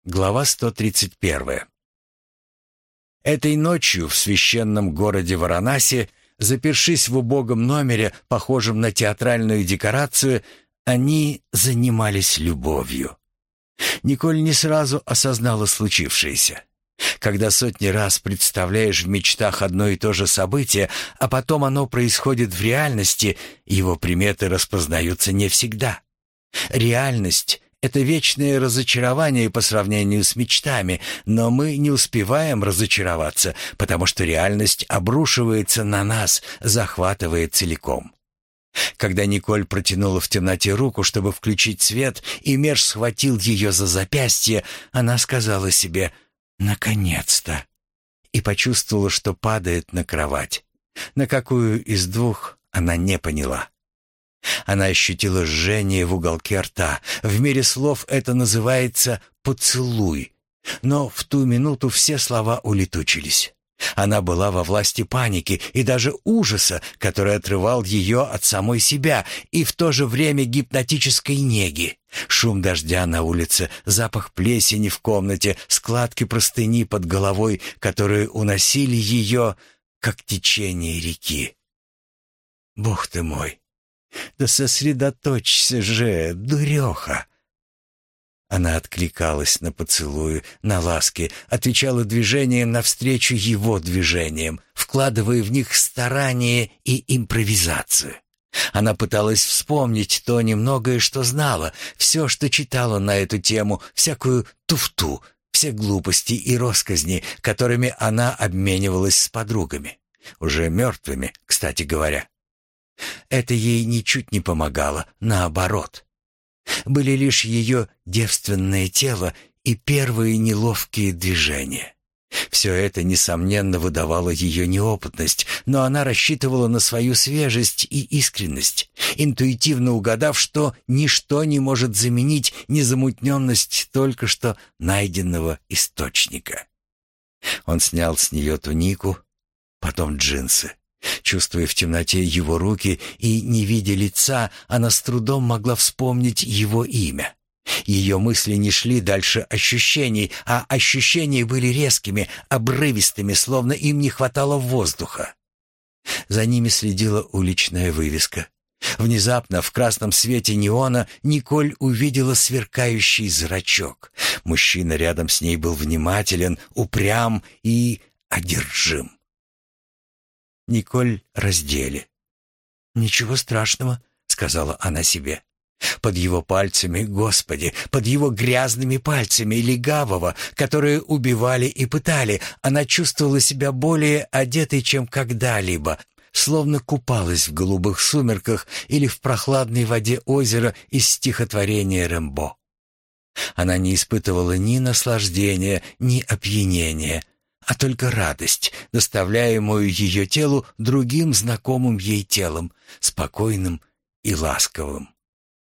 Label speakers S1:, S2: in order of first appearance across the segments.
S1: Глава 131. Этой ночью в священном городе Варанаси, запершись в убогом номере, похожем на театральную декорацию, они занимались любовью. Николь не сразу осознала случившееся. Когда сотни раз представляешь в мечтах одно и то же событие, а потом оно происходит в реальности, его приметы распознаются не всегда. Реальность — это вечное разочарование по сравнению с мечтами, но мы не успеваем разочароваться, потому что реальность обрушивается на нас, захватывая целиком. Когда Николь протянула в темноте руку, чтобы включить свет, и Мерш схватил ее за запястье, она сказала себе «наконец-то» и почувствовала, что падает на кровать. На какую из двух она не поняла. Она ощутила жжение в уголке рта. В мире слов это называется «поцелуй». Но в ту минуту все слова улетучились. Она была во власти паники и даже ужаса, который отрывал ее от самой себя, и в то же время гипнотической неги. Шум дождя на улице, запах плесени в комнате, складки простыни под головой, которые уносили ее, как течение реки. «Бог ты мой! Да сосредоточься же, дуреха!» Она откликалась на поцелуи, на ласки, отвечала движением навстречу его движениям, вкладывая в них старание и импровизацию. Она пыталась вспомнить то немногое, что знала, все, что читала на эту тему, всякую туфту, все глупости и росказни, которыми она обменивалась с подругами, уже мертвыми, кстати говоря. Это ей ничуть не помогало, наоборот. Были лишь ее девственное тело и первые неловкие движения. Все это, несомненно, выдавало ее неопытность, но она рассчитывала на свою свежесть и искренность, интуитивно угадав, что ничто не может заменить незамутненность только что найденного источника. Он снял с нее тунику, потом джинсы. Чувствуя в темноте его руки и не видя лица, она с трудом могла вспомнить его имя. Ее мысли не шли дальше ощущений, а ощущения были резкими, обрывистыми, словно им не хватало воздуха. За ними следила уличная вывеска. Внезапно в красном свете неона Николь увидела сверкающий зрачок. Мужчина рядом с ней был внимателен, упрям и одержим. Николь раздели. «Ничего страшного», — сказала она себе. Под его пальцами, Господи, под его грязными пальцами легавого, которые убивали и пытали, она чувствовала себя более одетой, чем когда-либо, словно купалась в голубых сумерках или в прохладной воде озера из стихотворения Рембо. Она не испытывала ни наслаждения, ни опьянения, а только радость, доставляемую ее телу другим знакомым ей телом, спокойным и ласковым.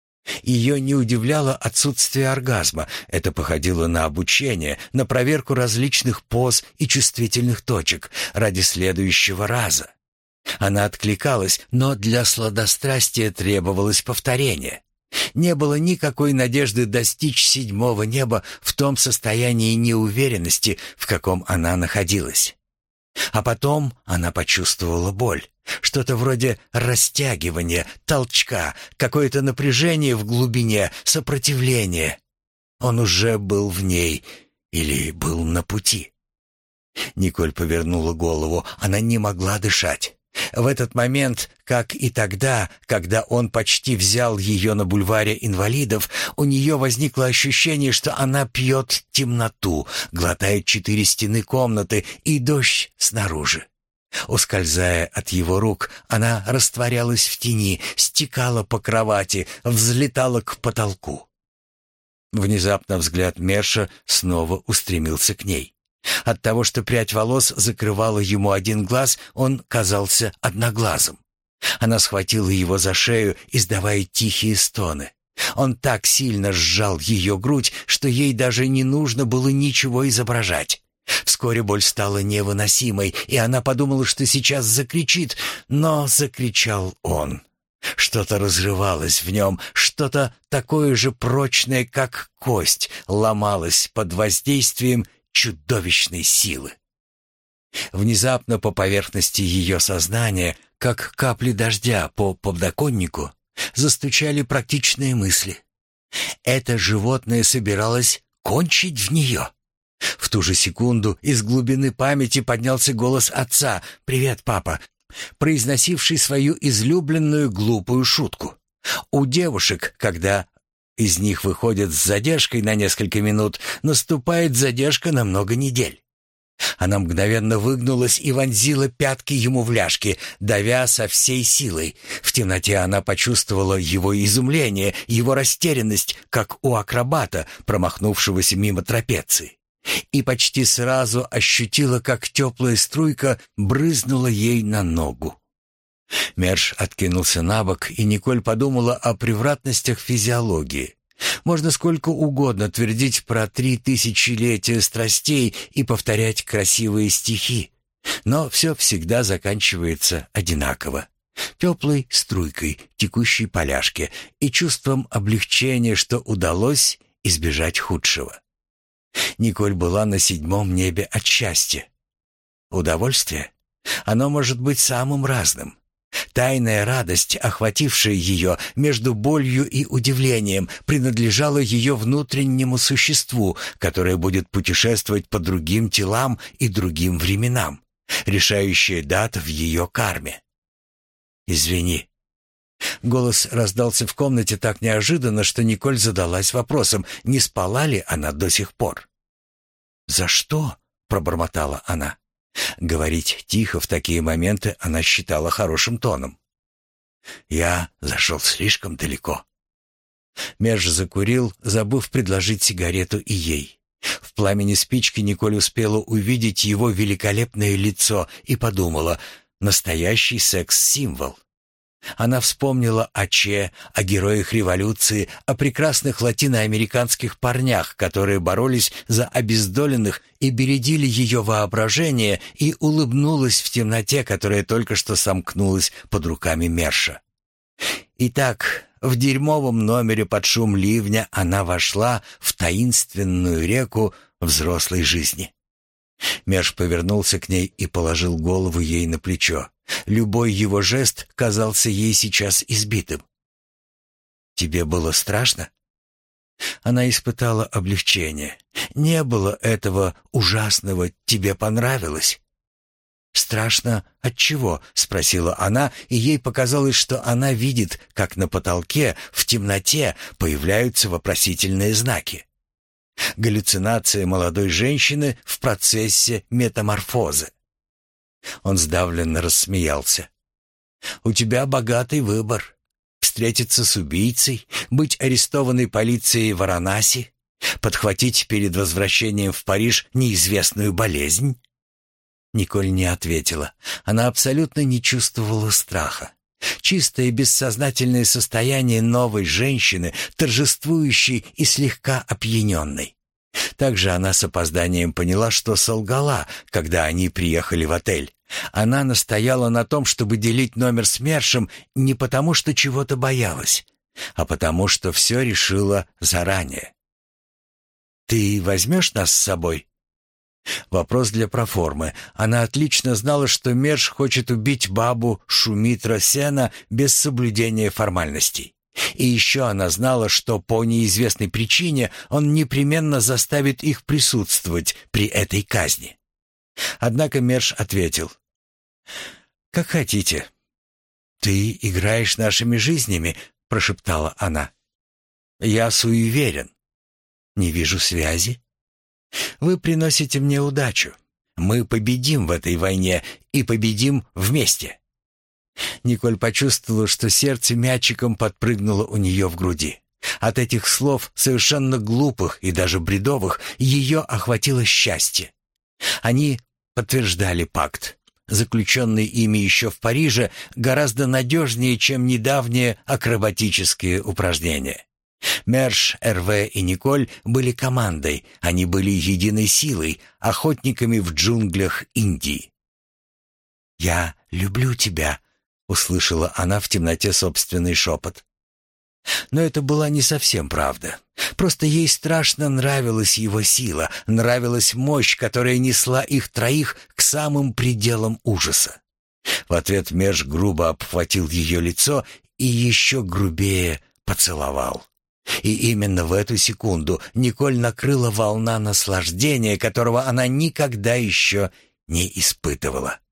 S1: Ее не удивляло отсутствие оргазма, это походило на обучение, на проверку различных поз и чувствительных точек ради следующего раза. Она откликалась, но для сладострастия требовалось повторение. Не было никакой надежды достичь седьмого неба в том состоянии неуверенности, в каком она находилась. А потом она почувствовала боль, что-то вроде растягивания, толчка, какое-то напряжение в глубине, сопротивление. Он уже был в ней или был на пути. Николь повернула голову, она не могла дышать. В этот момент, как и тогда, когда он почти взял ее на бульваре инвалидов, у нее возникло ощущение, что она пьет темноту, глотает 4 стены комнаты и дождь снаружи. Ускользая от его рук, она растворялась в тени, стекала по кровати, взлетала к потолку. Внезапно взгляд Мерша снова устремился к ней. От того, что прядь волос закрывала ему один глаз, он казался одноглазым. Она схватила его за шею, издавая тихие стоны. Он так сильно сжал ее грудь, что ей даже не нужно было ничего изображать. Вскоре боль стала невыносимой, и она подумала, что сейчас закричит, но закричал он. Что-то разрывалось в нем, что-то такое же прочное, как кость, ломалось под воздействием чудовищной силы. Внезапно по поверхности ее сознания, как капли дождя по подоконнику, застучали практичные мысли. Это животное собиралось кончить в нее. В ту же секунду из глубины памяти поднялся голос отца: «Привет, папа», произносивший свою излюбленную глупую шутку. У девушек, когда из них выходят с задержкой на несколько минут, наступает задержка на много недель. Она мгновенно выгнулась и вонзила пятки ему в ляжки, давя со всей силой. В темноте она почувствовала его изумление, его растерянность, как у акробата, промахнувшегося мимо трапеции. И почти сразу ощутила, как теплая струйка брызнула ей на ногу. Мерш откинулся на бок, и Николь подумала о превратностях физиологии. Можно сколько угодно твердить про 3000 страстей и повторять красивые стихи, но все всегда заканчивается одинаково: теплой струйкой, текущей по ляжке, и чувством облегчения, что удалось избежать худшего. Николь была на 7-м небе от счастья. Удовольствие? Оно может быть самым разным. Тайная радость, охватившая ее между болью и удивлением, принадлежала ее внутреннему существу, которое будет путешествовать по другим телам и другим временам, решающая дата в ее карме. «Извини». Голос раздался в комнате так неожиданно, что Николь задалась вопросом, не спала ли она до сих пор. «За что?» — пробормотала она. Говорить тихо в такие моменты она считала хорошим тоном. «Я зашел слишком далеко». Мерш закурил, забыв предложить сигарету и ей. В пламени спички Николь успела увидеть его великолепное лицо и подумала: настоящий секс-символ. Она вспомнила о Че, о героях революции, о прекрасных латиноамериканских парнях, которые боролись за обездоленных и бередили ее воображение, и улыбнулась в темноте, которая только что сомкнулась под руками Мерша. Итак, в дерьмовом номере под шум ливня она вошла в таинственную реку взрослой жизни. Мерш повернулся к ней и положил голову ей на плечо. Любой его жест казался ей сейчас избитым. «Тебе было страшно?» Она испытала облегчение. Не было этого ужасного «тебе понравилось». «Страшно от чего?» — спросила она, и ей показалось, что она видит, как на потолке в темноте появляются вопросительные знаки. Галлюцинация молодой женщины в процессе метаморфозы. Он сдавленно рассмеялся. «У тебя богатый выбор. Встретиться с убийцей, быть арестованной полицией в Варанаси, подхватить перед возвращением в Париж неизвестную болезнь». Николь не ответила. Она абсолютно не чувствовала страха. Чистое бессознательное состояние новой женщины, торжествующей и слегка опьяненной. Также она с опозданием поняла, что солгала, когда они приехали в отель. Она настояла на том, чтобы делить номер с Мершем не потому, что чего-то боялась, а потому, что все решила заранее. «Ты возьмешь нас с собой?» Вопрос для проформы. Она отлично знала, что Мерш хочет убить бабу Шумитра Сена без соблюдения формальностей. И еще она знала, что по неизвестной причине он непременно заставит их присутствовать при этой казни. Однако Мерш ответил: «Как хотите». «Ты играешь нашими жизнями», — прошептала она. «Я суеверен. Не вижу связи. Вы приносите мне удачу. Мы победим в этой войне и победим вместе». Николь почувствовала, что сердце мячиком подпрыгнуло у нее в груди. От этих слов, совершенно глупых и даже бредовых, ее охватило счастье. Они подтверждали пакт, заключенный ими еще в Париже, гораздо надежнее, чем недавние акробатические упражнения. Мерш, Эрве и Николь были командой, они были единой силой, охотниками в джунглях Индии. «Я люблю тебя», — услышала она в темноте собственный шепот. Но это была не совсем правда. Просто ей страшно нравилась его сила, нравилась мощь, которая несла их троих к самым пределам ужаса. В ответ Меж грубо обхватил ее лицо и еще грубее поцеловал. И именно в эту секунду Николь накрыла волна наслаждения, которого она никогда еще не испытывала.